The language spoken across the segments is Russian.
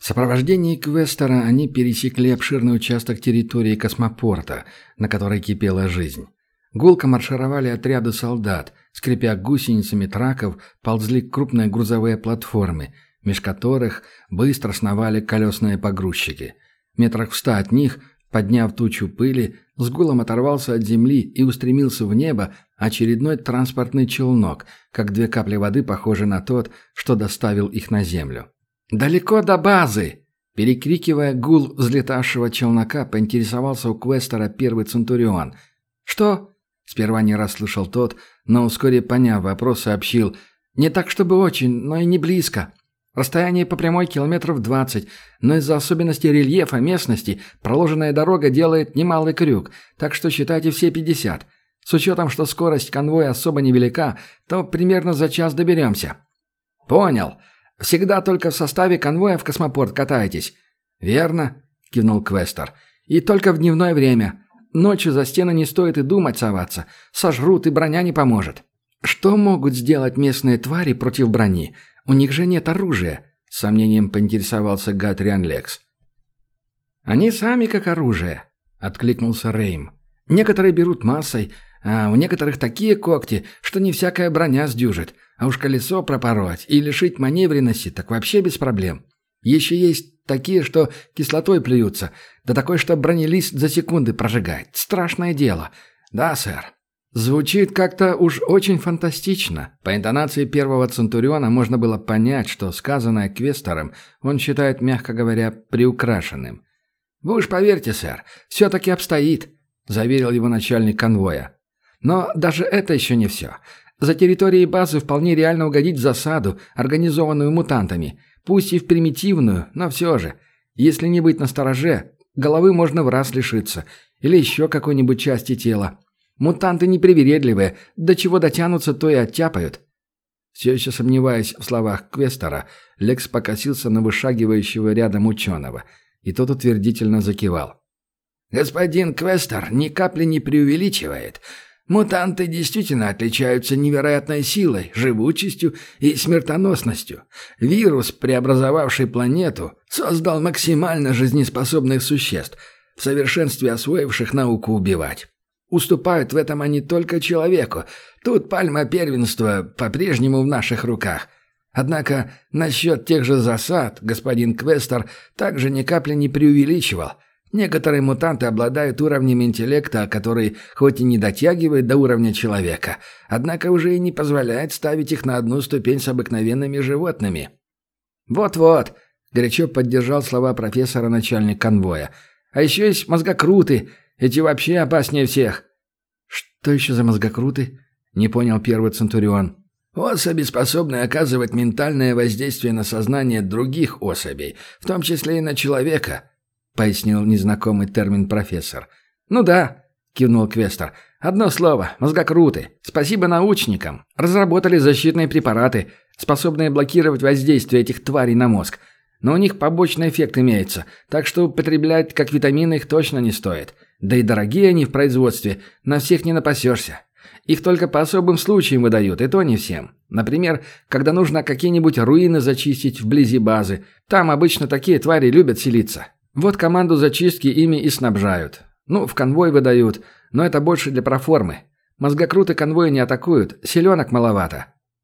сопровождении Квестера они пересекли обширный участок территории космопорта, на которой кипела жизнь. Гулко маршировали отряды солдат, скрипя гусеницами траков, ползли крупные грузовые платформы, меж которых быстро сновали колесные погрузчики. Метрах в 100 от них, подняв тучу пыли, с гулом оторвался от земли и устремился в небо очередной транспортный челнок, как две капли воды, похожий на тот, что доставил их на землю. «Далеко до базы!» Перекрикивая гул взлетавшего челнока, поинтересовался у Квестера первый Центурион. «Что?» Сперва не расслышал тот, но вскоре, поняв вопрос, сообщил: «Не так, чтобы очень, но и не близко. Расстояние по прямой километров 20, но из-за особенностей рельефа местности проложенная дорога делает немалый крюк, так что считайте все 50. С учетом, что скорость конвоя особо невелика, то примерно за час доберемся». «Понял. Всегда только в составе конвоя в космопорт катаетесь?» «Верно», — кивнул Квестер. «И только в дневное время. Ночью за стены не стоит и думать соваться. Сожрут, и броня не поможет». «Что могут сделать местные твари против брони? У них же нет оружия», — с сомнением поинтересовался Гатриан Лекс. «Они сами как оружие», — откликнулся Рейм. «Некоторые берут массой, а у некоторых такие когти, что не всякая броня сдюжит. А уж колесо пропороть и лишить маневренности так вообще без проблем. Еще есть такие, что кислотой плюются, да такой, что бронелист за секунды прожигает. Страшное дело. Да, сэр». Звучит как-то уж очень фантастично. По интонации первого Центуриона можно было понять, что сказанное Квестером он считает, мягко говоря, приукрашенным. «Вы уж поверьте, сэр, все-таки обстоит», — заверил его начальник конвоя. «Но даже это еще не все. За территорией базы вполне реально угодить в засаду, организованную мутантами. Пусть и в примитивную, но все же. Если не быть настороже, головы можно в раз лишиться. Или еще какой-нибудь части тела. Мутанты непривередливые, до чего дотянутся, то и оттяпают». Все еще сомневаясь в словах Квестера, Лекс покосился на вышагивающего рядом ученого, и тот утвердительно закивал. «Господин Квестер ни капли не преувеличивает. Мутанты действительно отличаются невероятной силой, живучестью и смертоносностью. Вирус, преобразовавший планету, создал максимально жизнеспособных существ, в совершенстве освоивших науку убивать. Уступают в этом они только человеку. Тут пальма первенства по-прежнему в наших руках. Однако насчет тех же засад господин Квестер также ни капли не преувеличивал. Некоторые мутанты обладают уровнем интеллекта, который хоть и не дотягивает до уровня человека, однако уже и не позволяет ставить их на одну ступень с обыкновенными животными. «Вот-вот», — горячо поддержал слова профессора начальник конвоя. «А еще есть мозгокруты. Эти вообще опаснее всех». «Что еще за мозгокруты?» — не понял первый Центурион. «Особи, способные оказывать ментальное воздействие на сознание других особей, в том числе и на человека», — пояснил незнакомый термин профессор. «Ну да», — кивнул Квестер. «Одно слово — мозгокруты. Спасибо научникам. Разработали защитные препараты, способные блокировать воздействие этих тварей на мозг. Но у них побочный эффект имеется, так что употреблять как витамины их точно не стоит. Да и дорогие они в производстве, на всех не напасешься. Их только по особым случаям выдают, и то не всем. Например, когда нужно какие-нибудь руины зачистить вблизи базы. Там обычно такие твари любят селиться. Вот команду зачистки ими и снабжают. Ну, в конвой выдают, но это больше для проформы. Мозгокруты конвоя не атакуют, селенок маловато».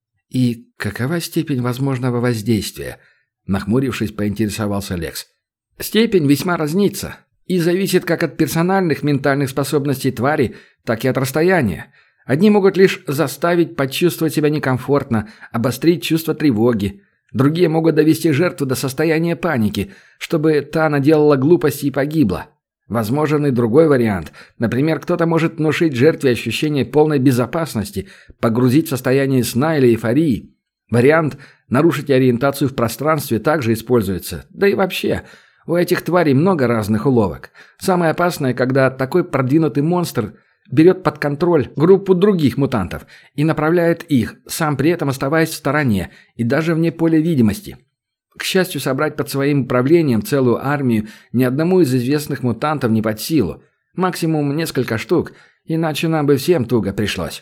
«И какова степень возможного воздействия?» Нахмурившись, поинтересовался Лекс. «Степень весьма разнится. И зависит как от персональных ментальных способностей твари, так и от расстояния. Одни могут лишь заставить почувствовать себя некомфортно, обострить чувство тревоги. Другие могут довести жертву до состояния паники, чтобы та наделала глупости и погибла. Возможен и другой вариант. Например, кто-то может внушить жертве ощущение полной безопасности, погрузить в состояние сна или эйфории. Вариант нарушить ориентацию в пространстве также используется. Да и вообще, у этих тварей много разных уловок. Самое опасное, когда такой продвинутый монстр берет под контроль группу других мутантов и направляет их, сам при этом оставаясь в стороне и даже вне поля видимости. К счастью, собрать под своим управлением целую армию ни одному из известных мутантов не под силу. Максимум несколько штук, иначе нам бы всем туго пришлось.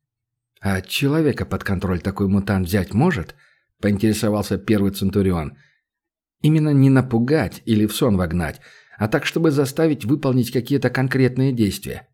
«А человека под контроль такой мутант взять может?» — поинтересовался первый Центурион. Именно не напугать или в сон вогнать, а так, чтобы заставить выполнить какие-то конкретные действия.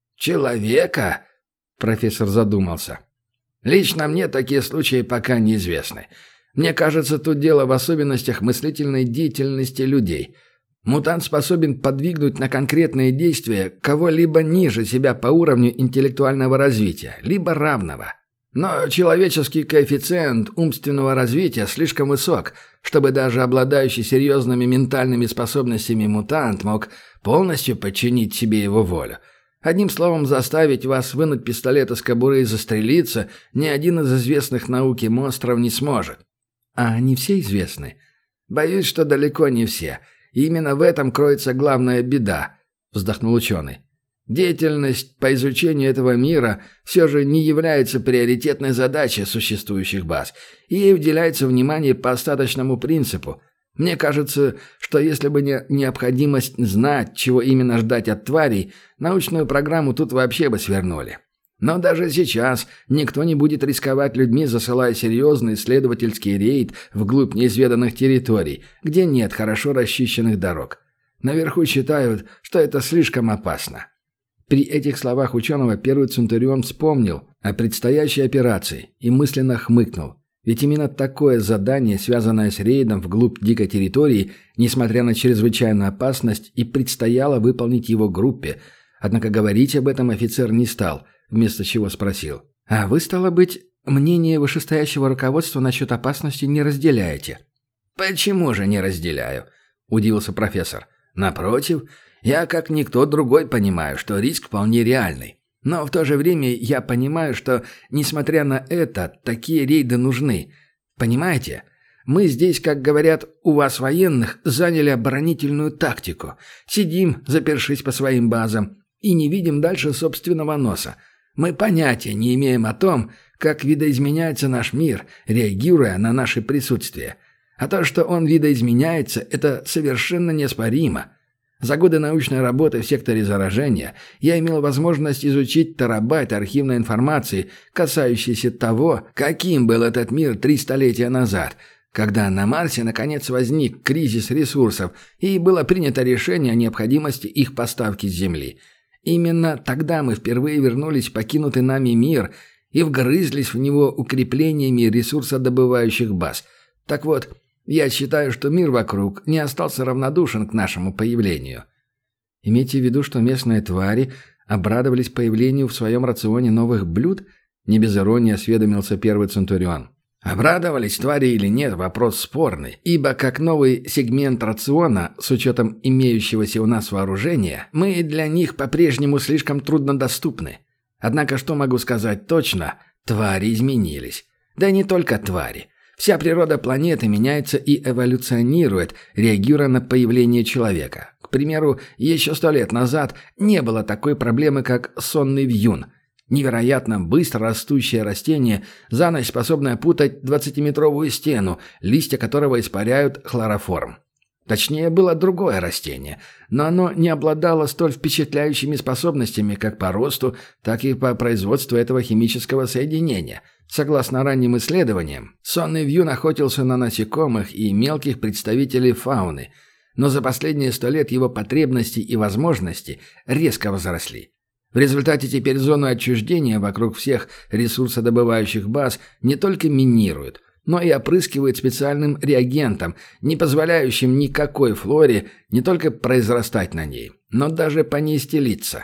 «Человека?» – профессор задумался. «Лично мне такие случаи пока неизвестны. Мне кажется, тут дело в особенностях мыслительной деятельности людей. Мутант способен подвигнуть на конкретные действия кого-либо ниже себя по уровню интеллектуального развития, либо равного. Но человеческий коэффициент умственного развития слишком высок, чтобы даже обладающий серьезными ментальными способностями мутант мог полностью подчинить себе его волю. Одним словом, заставить вас вынуть пистолет из кобуры и застрелиться ни один из известных науке монстров не сможет». «А они все известны?» «Боюсь, что далеко не все. И именно в этом кроется главная беда», — вздохнул ученый. «Деятельность по изучению этого мира все же не является приоритетной задачей существующих баз, и ей уделяется внимание по остаточному принципу. Мне кажется, что если бы не необходимость знать, чего именно ждать от тварей, научную программу тут вообще бы свернули. Но даже сейчас никто не будет рисковать людьми, засылая серьезный исследовательский рейд вглубь неизведанных территорий, где нет хорошо расчищенных дорог. Наверху считают, что это слишком опасно». При этих словах ученого первый Центурион вспомнил о предстоящей операции и мысленно хмыкнул. Ведь именно такое задание, связанное с рейдом вглубь дикой территории, несмотря на чрезвычайную опасность, и предстояло выполнить его группе. Однако говорить об этом офицер не стал, вместо чего спросил. «А вы, стало быть, мнение вышестоящего руководства насчет опасности не разделяете?» «Почему же не разделяю?» – удивился профессор. «Напротив, я, как никто другой, понимаю, что риск вполне реальный. Но в то же время я понимаю, что, несмотря на это, такие рейды нужны. Понимаете? Мы здесь, как говорят у вас военных, заняли оборонительную тактику. Сидим, запершись по своим базам, и не видим дальше собственного носа. Мы понятия не имеем о том, как видоизменяется наш мир, реагируя на наше присутствие. А то, что он видоизменяется, это совершенно неоспоримо. За годы научной работы в секторе заражения я имел возможность изучить терабайт архивной информации, касающейся того, каким был этот мир 3 столетия назад, когда на Марсе наконец возник кризис ресурсов и было принято решение о необходимости их поставки с Земли. Именно тогда мы впервые вернулись в покинутый нами мир и вгрызлись в него укреплениями ресурсодобывающих баз. Так вот, я считаю, что мир вокруг не остался равнодушен к нашему появлению». «Имейте в виду, что местные твари обрадовались появлению в своем рационе новых блюд?» — не без иронии осведомился первый Центурион. «Обрадовались твари или нет, вопрос спорный, ибо как новый сегмент рациона, с учетом имеющегося у нас вооружения, мы для них по-прежнему слишком труднодоступны. Однако что могу сказать точно, твари изменились. Да и не только твари. Вся природа планеты меняется и эволюционирует, реагируя на появление человека. К примеру, еще 100 лет назад не было такой проблемы, как сонный вьюн. Невероятно быстро растущее растение, за ночь способное опутать 20-метровую стену, листья которого испаряют хлороформ. Точнее, было другое растение, но оно не обладало столь впечатляющими способностями как по росту, так и по производству этого химического соединения. Согласно ранним исследованиям, сонный вьюн охотился на насекомых и мелких представителей фауны, но за последние 100 лет его потребности и возможности резко возросли. В результате теперь зону отчуждения вокруг всех ресурсодобывающих баз не только минируют, но и опрыскивают специальным реагентом, не позволяющим никакой флоре не только произрастать на ней, но даже по ней стелиться.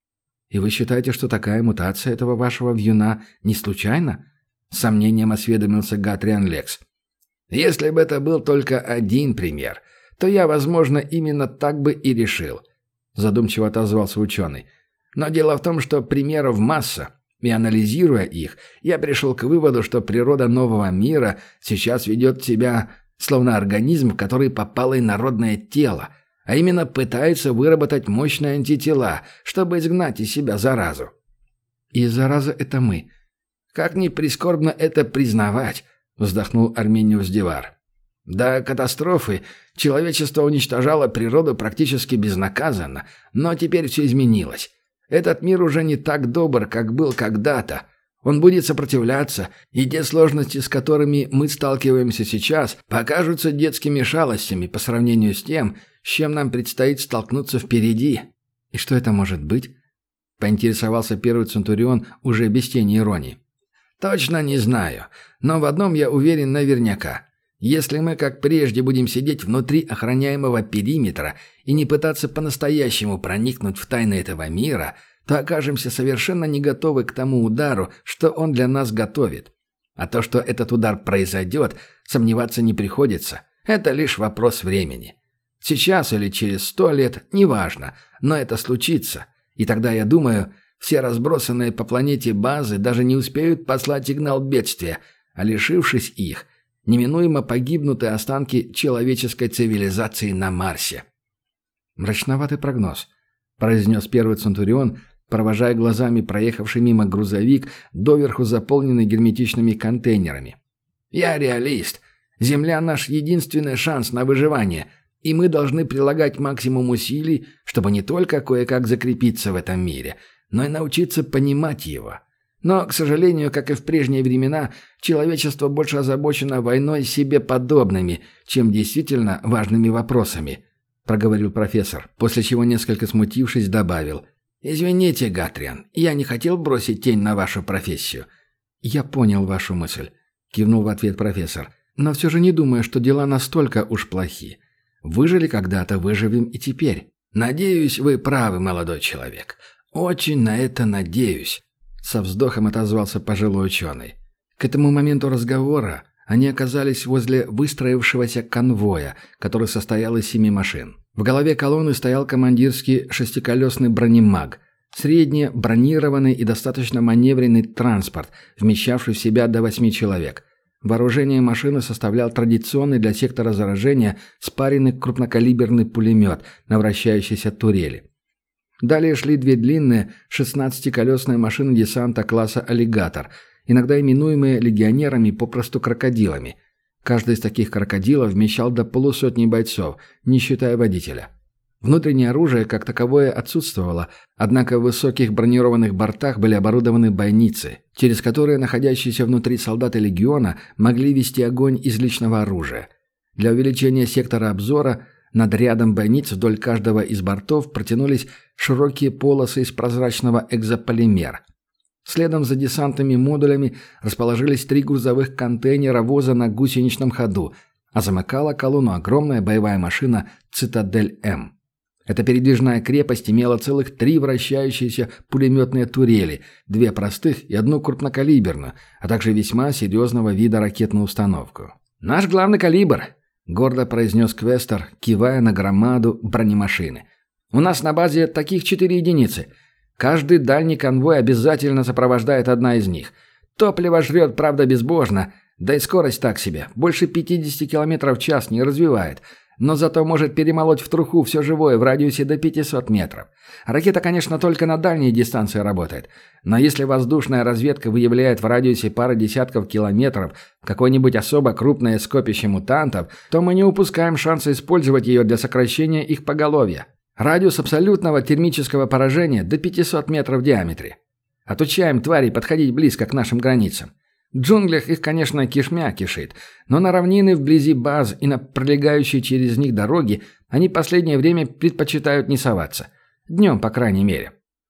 «И вы считаете, что такая мутация этого вашего вьюна не случайна?» — с сомнением осведомился Гатриан Лекс. «Если бы это был только один пример, то я, возможно, именно так бы и решил», — задумчиво отозвался ученый. «Но дело в том, что примеров масса, и анализируя их, я пришел к выводу, что природа нового мира сейчас ведет себя словно организм, в который попало инородное тело, а именно пытается выработать мощные антитела, чтобы изгнать из себя заразу». «И зараза — это мы». «Как ни прискорбно это признавать», — вздохнул Армениус Дивар. «До катастрофы человечество уничтожало природу практически безнаказанно, но теперь все изменилось. Этот мир уже не так добр, как был когда-то. Он будет сопротивляться, и те сложности, с которыми мы сталкиваемся сейчас, покажутся детскими шалостями по сравнению с тем, с чем нам предстоит столкнуться впереди». «И что это может быть?» — поинтересовался первый Центурион уже без тени иронии. «Точно не знаю, но в одном я уверен наверняка. Если мы, как прежде, будем сидеть внутри охраняемого периметра и не пытаться по-настоящему проникнуть в тайны этого мира, то окажемся совершенно не готовы к тому удару, что он для нас готовит. А то, что этот удар произойдет, сомневаться не приходится. Это лишь вопрос времени. Сейчас или через 100 лет, неважно, но это случится. И тогда, я думаю, все разбросанные по планете базы даже не успеют послать сигнал бедствия, а лишившись их, неминуемо погибнут и останки человеческой цивилизации на Марсе». «Мрачноватый прогноз», — произнес первый Центурион, провожая глазами проехавший мимо грузовик, доверху заполненный герметичными контейнерами. «Я реалист. Земля — наш единственный шанс на выживание, и мы должны прилагать максимум усилий, чтобы не только кое-как закрепиться в этом мире, но и научиться понимать его. Но, к сожалению, как и в прежние времена, человечество больше озабочено войной с себе подобными, чем действительно важными вопросами», — проговорил профессор, после чего, несколько смутившись, добавил: «Извините, Гатриан, я не хотел бросить тень на вашу профессию». «Я понял вашу мысль», — кивнул в ответ профессор. «Но все же не думаю, что дела настолько уж плохи. Выжили когда-то, выживем и теперь». «Надеюсь, вы правы, молодой человек. Очень на это надеюсь», — со вздохом отозвался пожилой ученый. К этому моменту разговора они оказались возле выстроившегося конвоя, который состоял из 7 машин. В голове колонны стоял командирский шестиколесный бронемаг, средне бронированный и достаточно маневренный транспорт, вмещавший в себя до 8 человек. Вооружение машины составлял традиционный для сектора заражения спаренный крупнокалиберный пулемет на вращающейся турели. Далее шли 2 длинные 16-колесные машины десанта класса «Аллигатор», иногда именуемые легионерами попросту крокодилами. Каждый из таких крокодилов вмещал до 150 бойцов, не считая водителя. Внутреннее оружие как таковое отсутствовало, однако в высоких бронированных бортах были оборудованы бойницы, через которые находящиеся внутри солдаты легиона могли вести огонь из личного оружия. Для увеличения сектора обзора над рядом бойниц вдоль каждого из бортов протянулись широкие полосы из прозрачного экзополимера. Следом за десантными модулями расположились 3 грузовых контейнера-воза на гусеничном ходу, а замыкала колонну огромная боевая машина «Цитадель-М». Эта передвижная крепость имела целых 3 вращающиеся пулеметные турели, 2 простых и 1 крупнокалиберную, а также весьма серьезного вида ракетную установку. «Наш главный калибр», — гордо произнес Квестер, кивая на громаду бронемашины. «У нас на базе таких 4 единицы. Каждый дальний конвой обязательно сопровождает одна из них. Топливо жрет, правда, безбожно, да и скорость так себе, больше 50 км в час не развивает, но зато может перемолоть в труху все живое в радиусе до 500 метров. Ракета, конечно, только на дальней дистанции работает, но если воздушная разведка выявляет в радиусе пары десятков километров какое-нибудь особо крупное скопище мутантов, то мы не упускаем шанса использовать ее для сокращения их поголовья. Радиус абсолютного термического поражения до 500 метров в диаметре. Отучаем тварей подходить близко к нашим границам. В джунглях их, конечно, кишмя кишит, но на равнины вблизи баз и на пролегающие через них дороги они последнее время предпочитают не соваться. Днем, по крайней мере».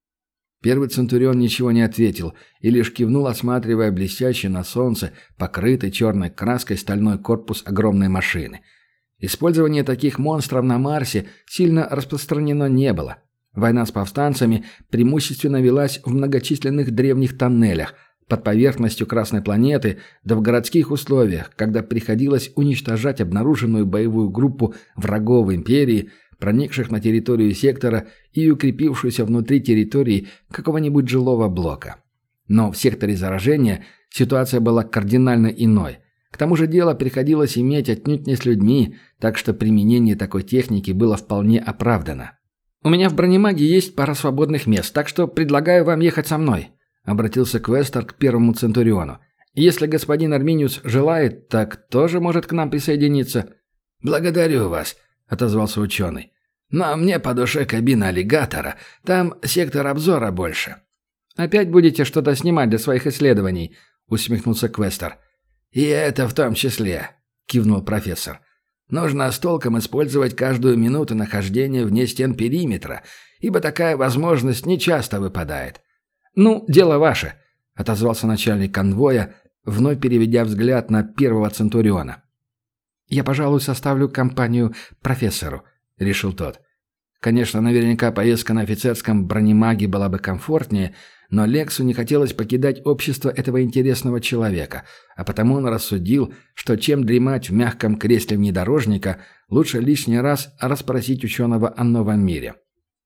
Первый Центурион ничего не ответил и лишь кивнул, осматривая блестящий на солнце, покрытый черной краской стальной корпус огромной машины. Использование таких монстров на Марсе сильно распространено не было. Война с повстанцами преимущественно велась в многочисленных древних тоннелях, под поверхностью Красной планеты, да в городских условиях, когда приходилось уничтожать обнаруженную боевую группу врагов империи, проникших на территорию сектора и укрепившуюся внутри территории какого-нибудь жилого блока. Но в секторе заражения ситуация была кардинально иной. К тому же дело приходилось иметь отнюдь не с людьми, так что применение такой техники было вполне оправдано. «У меня в бронемаге есть пара свободных мест, так что предлагаю вам ехать со мной», — обратился Квестер к первому Центуриону. «Если господин Арминиус желает, так тоже может к нам присоединиться». «Благодарю вас», — отозвался ученый. «Но мне по душе кабина аллигатора, там сектор обзора больше». «Опять будете что-то снимать для своих исследований?» — усмехнулся Квестер. «И это в том числе», — кивнул профессор. «Нужно с толком использовать каждую минуту нахождения вне стен периметра, ибо такая возможность нечасто выпадает». «Ну, дело ваше», — отозвался начальник конвоя, вновь переведя взгляд на первого Центуриона. «Я, пожалуй, составлю компанию профессору», — решил тот. Конечно, наверняка поездка на офицерском бронемаге была бы комфортнее, но Лексу не хотелось покидать общество этого интересного человека, а потому он рассудил, что чем дремать в мягком кресле внедорожника, лучше лишний раз расспросить ученого о новом мире.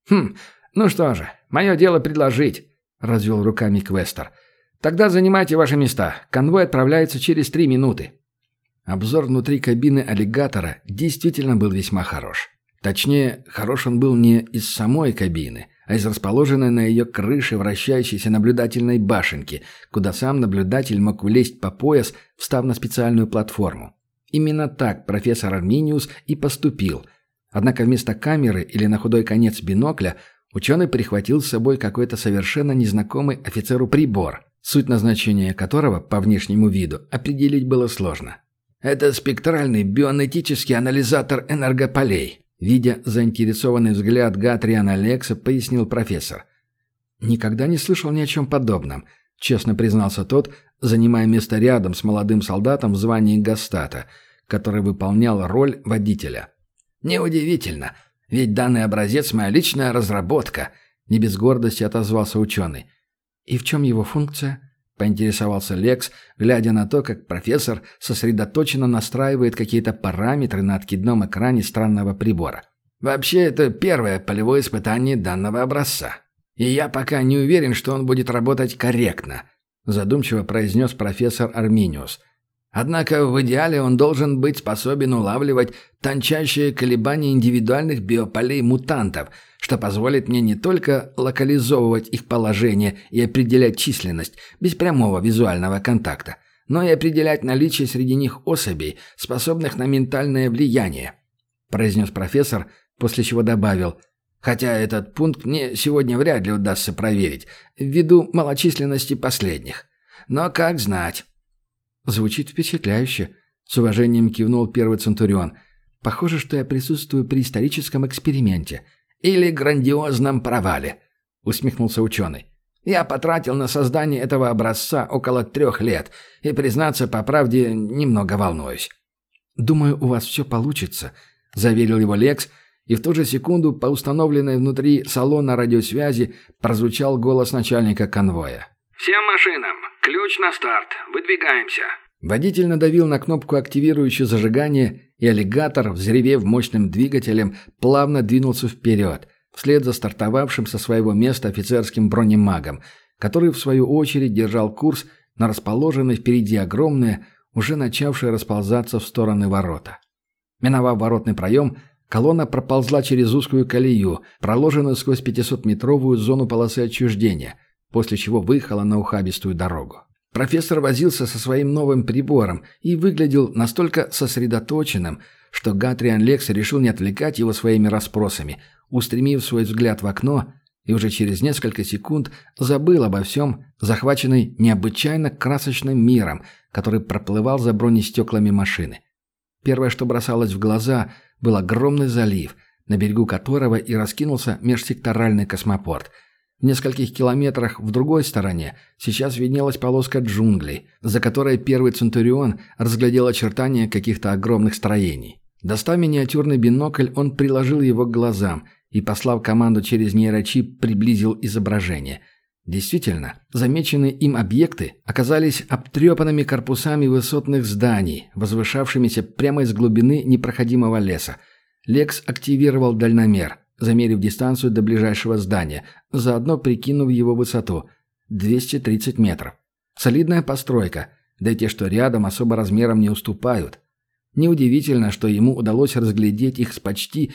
«Ну что же, мое дело предложить», — развел руками Квестер. «Тогда занимайте ваши места. Конвой отправляется через 3 минуты». Обзор внутри кабины аллигатора действительно был весьма хорош. Точнее, хорош он был не из самой кабины, а из расположенной на ее крыше вращающейся наблюдательной башенки, куда сам наблюдатель мог влезть по пояс, встав на специальную платформу. Именно так профессор Арминиус и поступил. Однако вместо камеры или на худой конец бинокля ученый прихватил с собой какой-то совершенно незнакомый офицеру прибор, суть назначения которого, по внешнему виду, определить было сложно. «Это спектральный бионетический анализатор энергополей», — видя заинтересованный взгляд Гатриана Лекса, пояснил профессор. «Никогда не слышал ни о чем подобном», — честно признался тот, занимая место рядом с молодым солдатом в звании гастата, который выполнял роль водителя. «Неудивительно, ведь данный образец — моя личная разработка», — не без гордости отозвался ученый. «И в чем его функция?» — поинтересовался Лекс, глядя на то, как профессор сосредоточенно настраивает какие-то параметры на откидном экране странного прибора. «Вообще, это первое полевое испытание данного образца. И я пока не уверен, что он будет работать корректно», — задумчиво произнес профессор Арминиус. «Однако в идеале он должен быть способен улавливать тончайшие колебания индивидуальных биополей мутантов, что позволит мне не только локализовывать их положение и определять численность без прямого визуального контакта, но и определять наличие среди них особей, способных на ментальное влияние», — произнес профессор, после чего добавил: «хотя этот пункт мне сегодня вряд ли удастся проверить, ввиду малочисленности последних. Но как знать». «Звучит впечатляюще», — с уважением кивнул первый Центурион. «Похоже, что я присутствую при историческом эксперименте». «Или грандиозном провале», — усмехнулся ученый. «Я потратил на создание этого образца около 3 лет, и, признаться по правде, немного волнуюсь». «Думаю, у вас все получится», — заверил его Лекс, и в ту же секунду по установленной внутри салона радиосвязи прозвучал голос начальника конвоя. «Всем машинам! Ключ на старт! Выдвигаемся!» Водитель надавил на кнопку, активирующую зажигание, и аллигатор, взревев мощным двигателем, плавно двинулся вперед, вслед за стартовавшим со своего места офицерским бронемагом, который, в свою очередь, держал курс на расположенные впереди огромные, уже начавшие расползаться в стороны ворота. Миновав воротный проем, колонна проползла через узкую колею, проложенную сквозь 500-метровую зону полосы отчуждения, после чего выехала на ухабистую дорогу. Профессор возился со своим новым прибором и выглядел настолько сосредоточенным, что Гатриан Лекс решил не отвлекать его своими расспросами, устремив свой взгляд в окно, и уже через несколько секунд забыл обо всем, захваченный необычайно красочным миром, который проплывал за бронестеклами машины. Первое, что бросалось в глаза, был огромный залив, на берегу которого и раскинулся межсекторальный космопорт. В нескольких километрах в другой стороне сейчас виднелась полоска джунглей, за которой первый Центурион разглядел очертания каких-то огромных строений. Достав миниатюрный бинокль, он приложил его к глазам и, послав команду через нейрочип, приблизил изображение. Действительно, замеченные им объекты оказались обтрепанными корпусами высотных зданий, возвышавшимися прямо из глубины непроходимого леса. Лекс активировал дальномер, замерив дистанцию до ближайшего здания, заодно прикинув его высоту – 230 метров. Солидная постройка, да и те, что рядом, особо размером не уступают. Неудивительно, что ему удалось разглядеть их с почти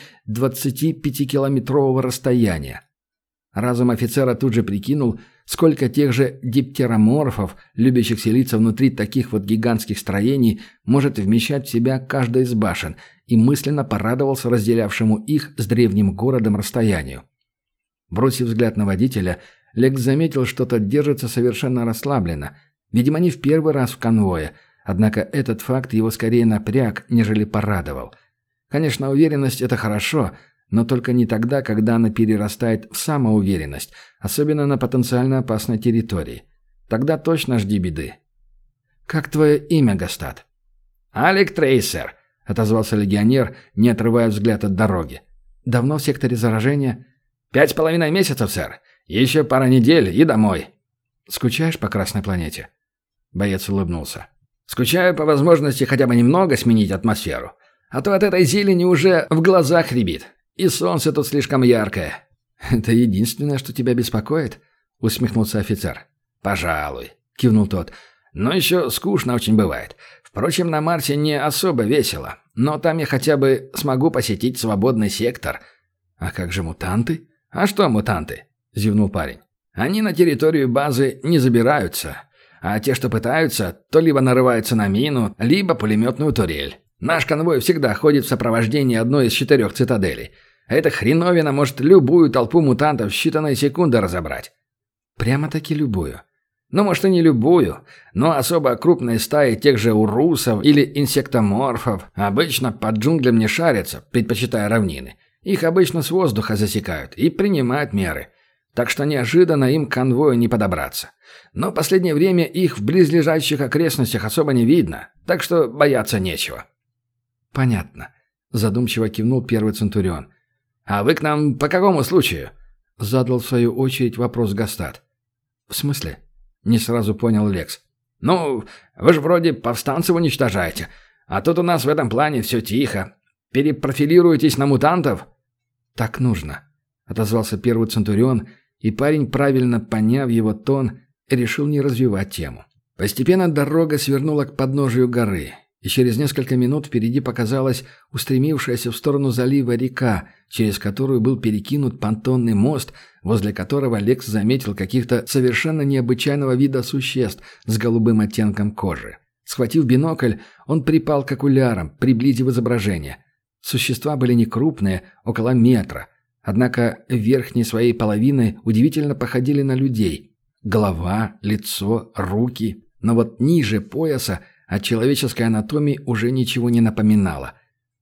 25-километрового расстояния. Разум офицера тут же прикинул, сколько тех же диптероморфов, любящих селиться внутри таких вот гигантских строений, может вмещать в себя каждая из башен, и мысленно порадовался разделявшему их с древним городом расстоянию. Бросив взгляд на водителя, Лекс заметил, что тот держится совершенно расслабленно. Видимо, не в первый раз в конвое, однако этот факт его скорее напряг, нежели порадовал. Конечно, уверенность – это хорошо, но только не тогда, когда она перерастает в самоуверенность, особенно на потенциально опасной территории. Тогда точно жди беды. «Как твое имя, Гастат?» «Алек Трейсер», — отозвался легионер, не отрывая взгляд от дороги. «Давно в секторе заражения?» 5,5 месяцев, сэр. Еще пара недель и домой». «Скучаешь по Красной планете?» Боец улыбнулся. «Скучаю по возможности хотя бы немного сменить атмосферу. А то от этой зелени уже в глазах рябит. И солнце тут слишком яркое». «Это единственное, что тебя беспокоит?» — усмехнулся офицер. «Пожалуй», — кивнул тот. «Но еще скучно очень бывает. Впрочем, на Марсе не особо весело. Но там я хотя бы смогу посетить свободный сектор». «А как же мутанты?» «А что мутанты?» – зевнул парень. «Они на территорию базы не забираются. А те, что пытаются, то либо нарываются на мину, либо пулеметную турель. Наш конвой всегда ходит в сопровождении одной из 4 цитаделей. Эта хреновина может любую толпу мутантов в считанные секунды разобрать». «Прямо-таки любую?» «Ну, может, и не любую, но особо крупные стаи тех же урусов или инсектоморфов обычно под джунглям не шарятся, предпочитая равнины. Их обычно с воздуха засекают и принимают меры. Так что неожиданно им к конвою не подобраться. Но в последнее время их в близлежащих окрестностях особо не видно, так что бояться нечего». «Понятно», – задумчиво кивнул первый Центурион. «А вы к нам по какому случаю?» – задал в свою очередь вопрос Гастат. «В смысле?» – не сразу понял Лекс. «Ну, вы же вроде повстанцев уничтожаете, а тут у нас в этом плане все тихо. Перепрофилируетесь на мутантов?» «Так нужно», — отозвался первый Центурион, и парень, правильно поняв его тон, решил не развивать тему. Постепенно дорога свернула к подножию горы, и через несколько минут впереди показалась устремившаяся в сторону залива река, через которую был перекинут понтонный мост, возле которого Лекс заметил каких-то совершенно необычайного вида существ с голубым оттенком кожи. Схватив бинокль, он припал к окулярам, приблизив изображение. Существа были не крупные, около метра, однако верхней своей половины удивительно походили на людей. Голова, лицо, руки, но вот ниже пояса от человеческой анатомии уже ничего не напоминало.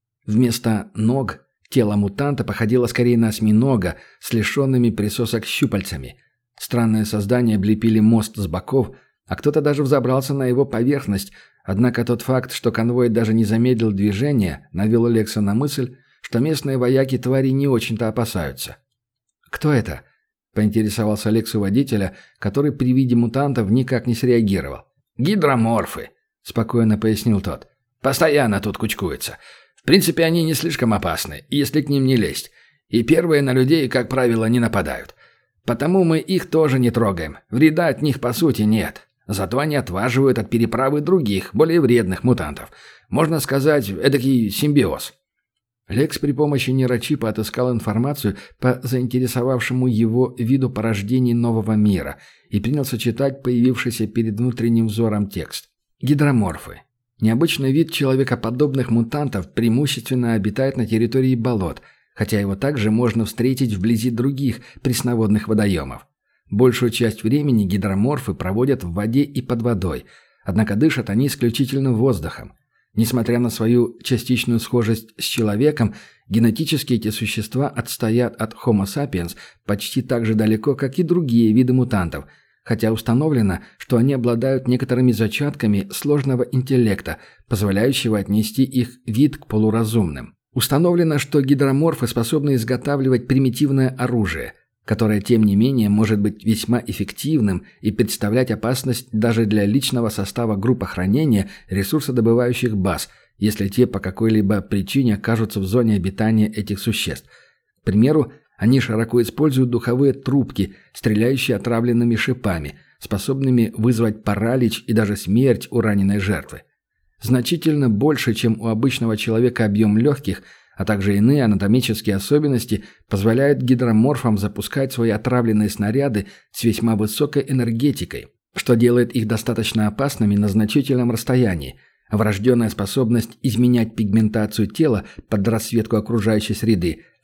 Вместо ног тело мутанта походило скорее на осьминога с лишенными присосок щупальцами. Странные создания облепили мост с боков, а кто-то даже взобрался на его поверхность, однако тот факт, что конвой даже не замедлил движение, навел Лекса на мысль, что местные вояки твари не очень-то опасаются. «Кто это?» – поинтересовался Лекс у водителя, который при виде мутантов никак не среагировал. «Гидроморфы», – спокойно пояснил тот. «Постоянно тут кучкуются. В принципе, они не слишком опасны, если к ним не лезть. И первые на людей, как правило, не нападают. Потому мы их тоже не трогаем. Вреда от них, по сути, нет. Зато они отваживают от переправы других, более вредных мутантов. Можно сказать, эдакий симбиоз». Лекс при помощи нейрочипа отыскал информацию по заинтересовавшему его виду порождений нового мира и принялся читать появившийся перед внутренним взором текст. Гидроморфы. Необычный вид человекоподобных мутантов преимущественно обитает на территории болот, хотя его также можно встретить вблизи других пресноводных водоемов. Большую часть времени гидроморфы проводят в воде и под водой, однако дышат они исключительно воздухом. Несмотря на свою частичную схожесть с человеком, генетически эти существа отстоят от Homo sapiens почти так же далеко, как и другие виды мутантов, хотя установлено, что они обладают некоторыми зачатками сложного интеллекта, позволяющего отнести их вид к полуразумным. Установлено, что гидроморфы способны изготавливать примитивное оружие, которое, тем не менее, может быть весьма эффективным и представлять опасность даже для личного состава групп охранения ресурсодобывающих баз, если те по какой-либо причине окажутся в зоне обитания этих существ. К примеру, они широко используют духовые трубки, стреляющие отравленными шипами, способными вызвать паралич и даже смерть у раненой жертвы. Значительно больше, чем у обычного человека объем легких, а также иные анатомические особенности позволяют гидроморфам запускать свои отравленные снаряды с весьма высокой энергетикой, что делает их достаточно опасными на значительном расстоянии. Врожденная способность изменять пигментацию тела под расцветку окружающей среды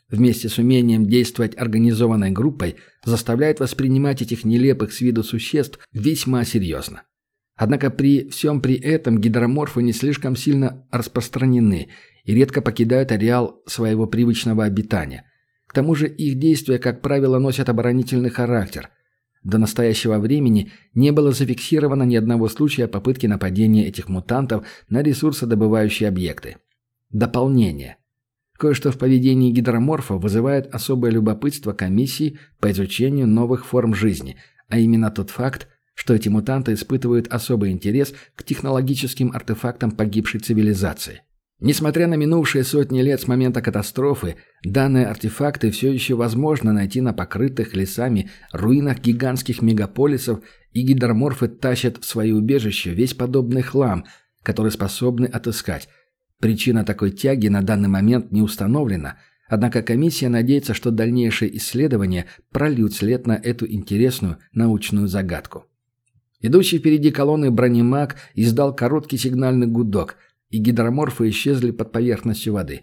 вместе с умением действовать организованной группой, заставляет воспринимать этих нелепых с виду существ весьма серьезно. Однако при всем при этом гидроморфы не слишком сильно распространены и редко покидают ареал своего привычного обитания. К тому же их действия, как правило, носят оборонительный характер. До настоящего времени не было зафиксировано ни одного случая попытки нападения этих мутантов на ресурсодобывающие объекты. Дополнение. Кое-что в поведении гидроморфов вызывает особое любопытство комиссии по изучению новых форм жизни, а именно тот факт, что эти мутанты испытывают особый интерес к технологическим артефактам погибшей цивилизации. Несмотря на минувшие сотни лет с момента катастрофы, данные артефакты все еще возможно найти на покрытых лесами руинах гигантских мегаполисов, и гидроморфы тащат в свои убежища весь подобный хлам, который способны отыскать. Причина такой тяги на данный момент не установлена, однако комиссия надеется, что дальнейшие исследования прольют след на эту интересную научную загадку. Идущий впереди колонны бронемаг издал короткий сигнальный гудок, и гидроморфы исчезли под поверхностью воды.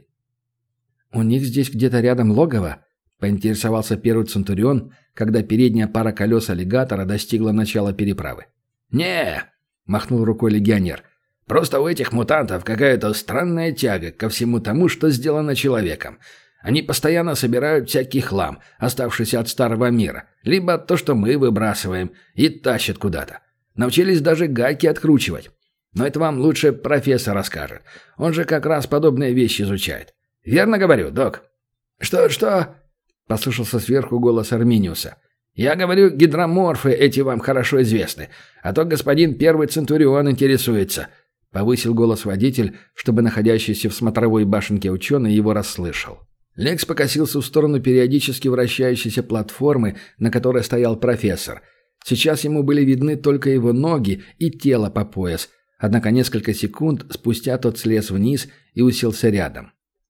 «У них здесь где-то рядом логово?» — поинтересовался первый Центурион, когда передняя пара колес аллигатора достигла начала переправы. «Не!» — махнул рукой легионер. «Просто у этих мутантов какая-то странная тяга ко всему тому, что сделано человеком. Они постоянно собирают всякий хлам, оставшийся от старого мира, либо то, что мы выбрасываем, и тащат куда-то. Научились даже гайки откручивать. Но это вам лучше профессор расскажет. Он же как раз подобные вещи изучает. Верно говорю, док?» «Что?» — послышался сверху голос Арминиуса. «Я говорю, гидроморфы эти вам хорошо известны, а то господин первый Центурион интересуется», — повысил голос водитель, чтобы находящийся в смотровой башенке ученый его расслышал. Лекс покосился в сторону периодически вращающейся платформы, на которой стоял профессор. Сейчас ему были видны только его ноги и тело по пояс, однако несколько секунд спустя тот слез вниз и уселся рядом.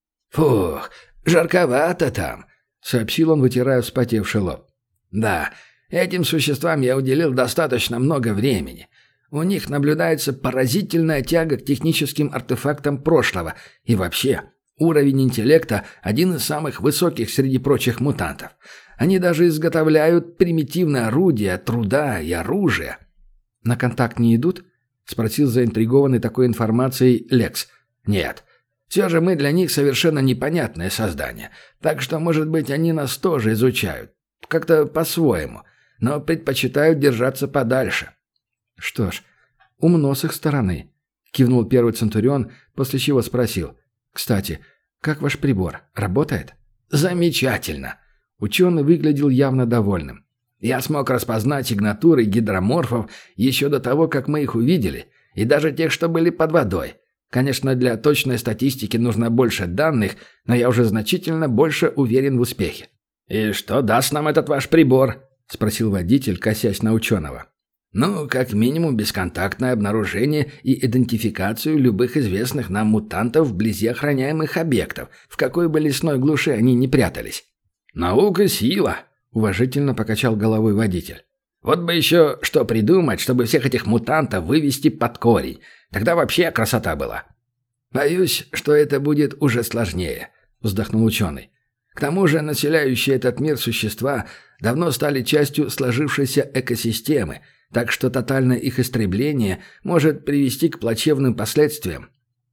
«Фух, жарковато там», — сообщил он, вытирая вспотевший лоб. «Да, этим существам я уделил достаточно много времени. У них наблюдается поразительная тяга к техническим артефактам прошлого, и вообще, уровень интеллекта один из самых высоких среди прочих мутантов. Они даже изготовляют примитивные орудия, труда и оружие». «На контакт не идут?» — спросил заинтригованный такой информацией Лекс. «Нет. Все же мы для них совершенно непонятное создание, так что, может быть, они нас тоже изучают. Как-то по-своему, но предпочитают держаться подальше». «Что ж, умно с их стороны», — кивнул первый Центурион, после чего спросил. «Кстати, как ваш прибор? Работает?» «Замечательно!» Ученый выглядел явно довольным. «Я смог распознать сигнатуры гидроморфов еще до того, как мы их увидели, и даже тех, что были под водой. Конечно, для точной статистики нужно больше данных, но я уже значительно больше уверен в успехе». «И что даст нам этот ваш прибор?» — спросил водитель, косясь на ученого. «Ну, как минимум, бесконтактное обнаружение и идентификацию любых известных нам мутантов вблизи охраняемых объектов, в какой бы лесной глуши они ни прятались». «Наука — сила», — уважительно покачал головой водитель. «Вот бы еще что придумать, чтобы всех этих мутантов вывести под корень. Тогда вообще красота была». «Боюсь, что это будет уже сложнее», — вздохнул ученый. «К тому же населяющие этот мир существа давно стали частью сложившейся экосистемы, так что тотальное их истребление может привести к плачевным последствиям».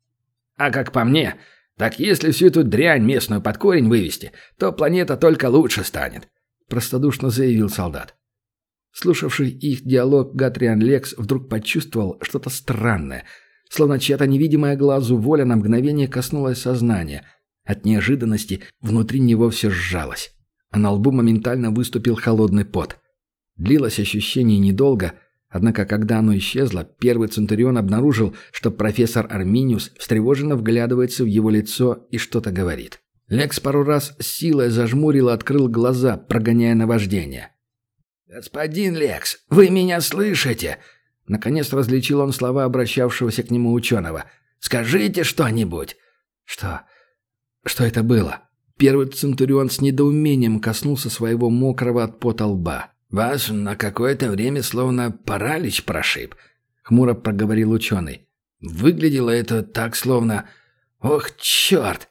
«А как по мне, так если всю эту дрянь местную под корень вывести, то планета только лучше станет», — простодушно заявил солдат. Слушавший их диалог Гатриан Лекс вдруг почувствовал что-то странное, словно чья-то невидимая глазу воля на мгновение коснулась сознания. От неожиданности внутри него все сжалось, а на лбу моментально выступил холодный пот. Длилось ощущение недолго, однако когда оно исчезло, первый Центурион обнаружил, что профессор Арминиус встревоженно вглядывается в его лицо и что-то говорит. Лекс пару раз с силой зажмурил и открыл глаза, прогоняя наваждение. «Господин Лекс, вы меня слышите?» Наконец различил он слова обращавшегося к нему ученого. «Скажите что-нибудь!» «Что? Что это было?» Первый Центурион с недоумением коснулся своего мокрого от пота лба. «Вас на какое-то время словно паралич прошиб», — хмуро проговорил ученый. «Выглядело это так, словно... Ох, черт!»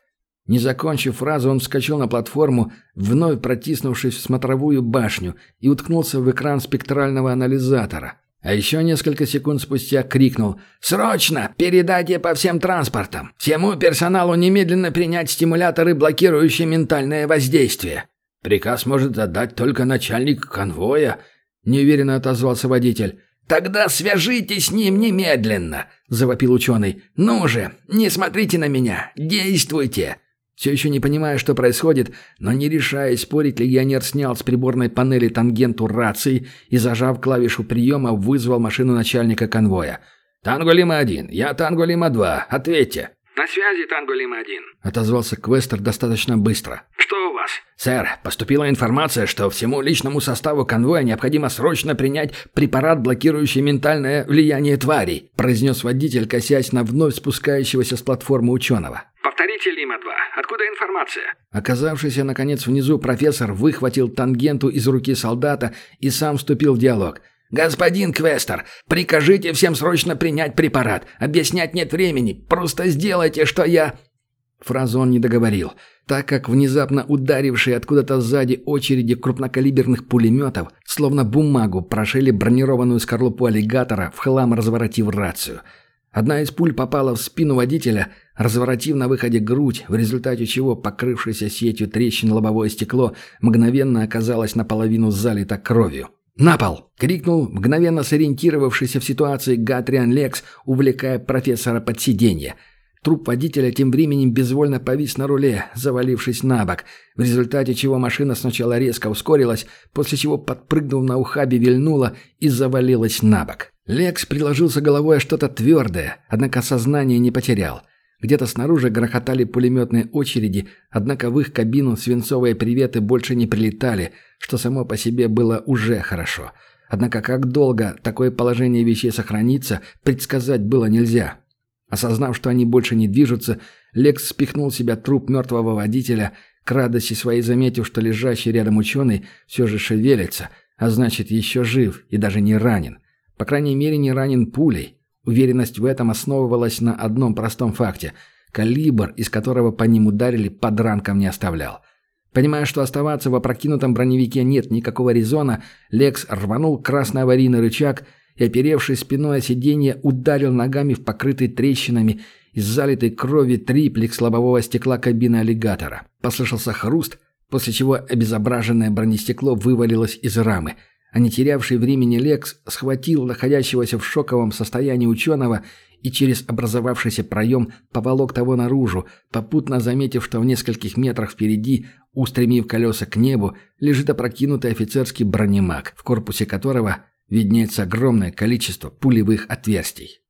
Не закончив фразу, он вскочил на платформу, вновь протиснувшись в смотровую башню, и уткнулся в экран спектрального анализатора. А еще несколько секунд спустя крикнул: «Срочно! Передайте по всем транспортам! Всему персоналу немедленно принять стимуляторы, блокирующие ментальное воздействие!» «Приказ может отдать только начальник конвоя», — неуверенно отозвался водитель. «Тогда свяжитесь с ним немедленно!» — завопил ученый. «Ну же, не смотрите на меня! Действуйте!» Все еще не понимая, что происходит, но не решаясь спорить, легионер снял с приборной панели тангенту рации и, зажав клавишу приема, вызвал машину начальника конвоя. «Танго Лима-1, я Танго Лима-2, ответьте!» «На связи, Танго Лима-1», — отозвался Квестер достаточно быстро. «Что у вас?» «Сэр, поступила информация, что всему личному составу конвоя необходимо срочно принять препарат, блокирующий ментальное влияние тварей», — произнес водитель, косясь на вновь спускающегося с платформы ученого. «Повторите, Лима-2, откуда информация?» Оказавшийся, наконец, внизу профессор выхватил тангенту из руки солдата и сам вступил в диалог. «Господин Квестер, прикажите всем срочно принять препарат. Объяснять нет времени. Просто сделайте, что я...» Фразу он не договорил, так как внезапно ударившие откуда-то сзади очереди крупнокалиберных пулеметов, словно бумагу, прошили бронированную скорлупу аллигатора, в хлам разворотив рацию. Одна из пуль попала в спину водителя, разворотив на выходе грудь, в результате чего покрывшееся сетью трещин лобовое стекло мгновенно оказалось наполовину залито кровью. «На пол!» — крикнул мгновенно сориентировавшийся в ситуации Гатриан Лекс, увлекая профессора под сиденье. Труп водителя тем временем безвольно повис на руле, завалившись на бок, в результате чего машина сначала резко ускорилась, после чего, подпрыгнув на ухабе, вильнула и завалилась на бок. Лекс приложился головой о что-то твердое, однако сознание не потерял. Где-то снаружи грохотали пулеметные очереди, однако в их кабину свинцовые приветы больше не прилетали, что само по себе было уже хорошо. Однако как долго такое положение вещей сохранится, предсказать было нельзя. Осознав, что они больше не движутся, Лекс спихнул с себя труп мертвого водителя, к радости своей заметив, что лежащий рядом ученый все же шевелится, а значит еще жив и даже не ранен. По крайней мере, не ранен пулей. Уверенность в этом основывалась на одном простом факте. Калибр, из которого по ним ударили, подранком не оставлял. Понимая, что оставаться в опрокинутом броневике нет никакого резона, Лекс рванул красный аварийный рычаг и, оперевшись спиной о сиденье, ударил ногами в покрытый трещинами из залитой крови триплекс лобового стекла кабины аллигатора. Послышался хруст, после чего обезображенное бронестекло вывалилось из рамы. А не терявший времени Лекс схватил находящегося в шоковом состоянии ученого и через образовавшийся проем поволок того наружу, попутно заметив, что в нескольких метрах впереди, устремив колеса к небу, лежит опрокинутый офицерский бронемаг, в корпусе которого виднеется огромное количество пулевых отверстий.